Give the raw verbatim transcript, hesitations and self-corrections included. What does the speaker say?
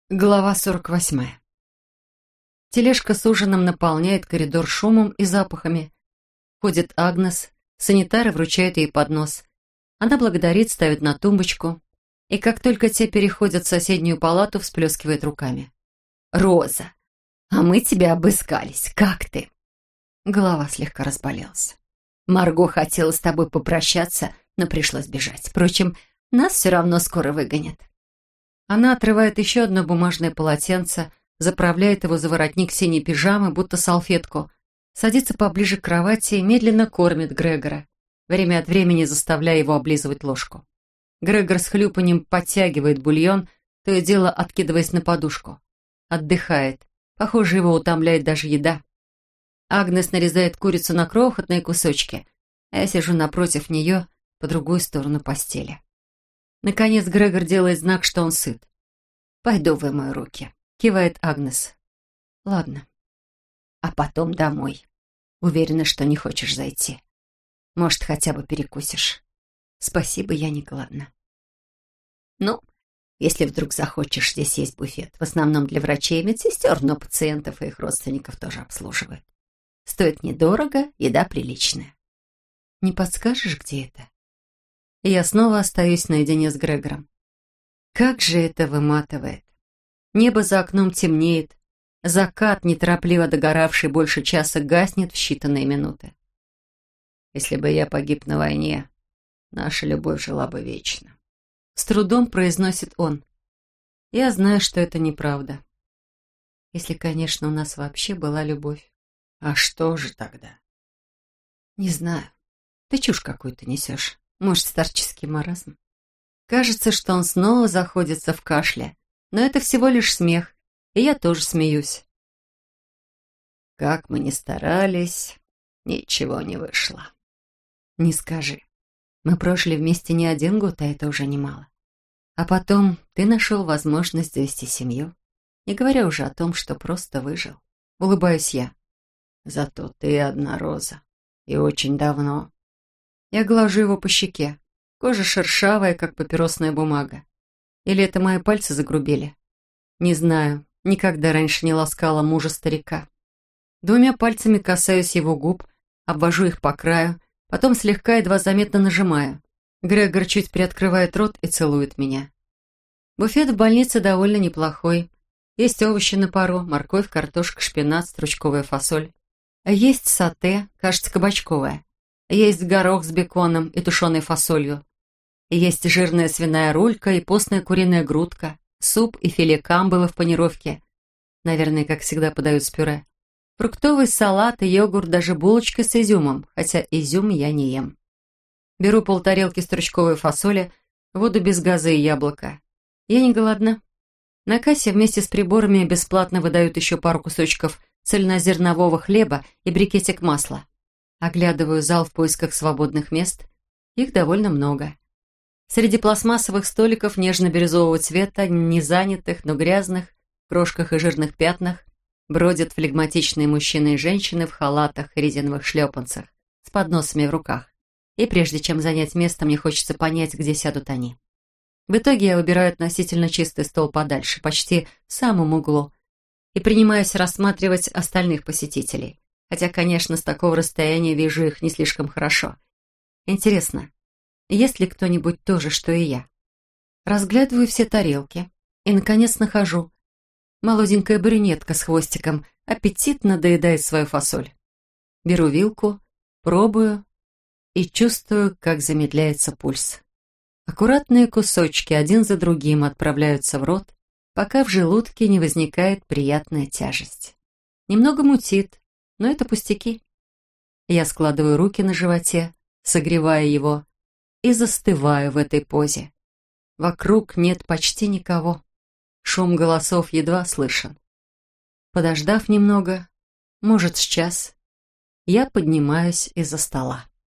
Глава сорок восьмая. Тележка с ужином наполняет коридор шумом и запахами. Входит Агнес, санитары вручают ей поднос. Она благодарит, ставит на тумбочку. И как только те переходят в соседнюю палату, всплескивает руками. «Роза, а мы тебя обыскались. Как ты?» Голова слегка разболелась. «Марго хотела с тобой попрощаться, но пришлось бежать. Впрочем, нас все равно скоро выгонят». Она отрывает еще одно бумажное полотенце, заправляет его за воротник синей пижамы, будто салфетку, садится поближе к кровати и медленно кормит Грегора, время от времени заставляя его облизывать ложку. Грегор с хлюпаньем подтягивает бульон, то и дело откидываясь на подушку. Отдыхает. Похоже, его утомляет даже еда. Агнес нарезает курицу на крохотные кусочки, а я сижу напротив нее, по другую сторону постели. Наконец Грегор делает знак, что он сыт. «Пойду вымою руки», — кивает Агнес. «Ладно. А потом домой. Уверена, что не хочешь зайти. Может, хотя бы перекусишь. Спасибо, я не голодна». «Ну, если вдруг захочешь, здесь есть буфет. В основном для врачей и медсестер, но пациентов и их родственников тоже обслуживают. Стоит недорого, еда приличная». «Не подскажешь, где это?» И я снова остаюсь наедине с Грегором. Как же это выматывает. Небо за окном темнеет, закат, неторопливо догоравший больше часа, гаснет в считанные минуты. «Если бы я погиб на войне, наша любовь жила бы вечно», — с трудом произносит он. Я знаю, что это неправда. Если, конечно, у нас вообще была любовь. А что же тогда? Не знаю. Ты чушь какую-то несешь. Может, старческий маразм? Кажется, что он снова заходится в кашле, но это всего лишь смех, и я тоже смеюсь. Как мы ни старались, ничего не вышло. Не скажи. Мы прожили вместе не один год, а это уже немало. А потом ты нашел возможность завести семью, не говоря уже о том, что просто выжил. Улыбаюсь я. Зато ты одна, Роза, и очень давно. Я глажу его по щеке. Кожа шершавая, как папиросная бумага. Или это мои пальцы загрубели? Не знаю. Никогда раньше не ласкала мужа-старика. Двумя пальцами касаюсь его губ, обвожу их по краю, потом слегка едва заметно нажимаю. Грегор чуть приоткрывает рот и целует меня. Буфет в больнице довольно неплохой. Есть овощи на пару, морковь, картошка, шпинат, стручковая фасоль. Есть сате, кажется, кабачковая. Есть горох с беконом и тушеной фасолью. Есть жирная свиная рулька и постная куриная грудка, суп и филе камбалы в панировке. Наверное, как всегда, подают с пюре. Фруктовый салат и йогурт, даже булочка с изюмом, хотя изюм я не ем. Беру полтарелки стручковой фасоли, воду без газа и яблоко. Я не голодна. На кассе вместе с приборами бесплатно выдают еще пару кусочков цельнозернового хлеба и брикетик масла. Оглядываю зал в поисках свободных мест. Их довольно много. Среди пластмассовых столиков нежно-бирюзового цвета, не занятых, но грязных, в крошках и жирных пятнах, бродят флегматичные мужчины и женщины в халатах и резиновых шлепанцах, с подносами в руках. И прежде чем занять место, мне хочется понять, где сядут они. В итоге я выбираю относительно чистый стол подальше, почти в самом углу, и принимаюсь рассматривать остальных посетителей. Хотя, конечно, с такого расстояния вижу их не слишком хорошо. Интересно, есть ли кто-нибудь то же, что и я? Разглядываю все тарелки и, наконец, нахожу. Молоденькая брюнетка с хвостиком аппетитно доедает свою фасоль. Беру вилку, пробую и чувствую, как замедляется пульс. Аккуратные кусочки один за другим отправляются в рот, пока в желудке не возникает приятная тяжесть. Немного мутит, но это пустяки. Я складываю руки на животе, согревая его, и застываю в этой позе. Вокруг нет почти никого. Шум голосов едва слышен. Подождав немного, может, с час, я поднимаюсь из-за стола.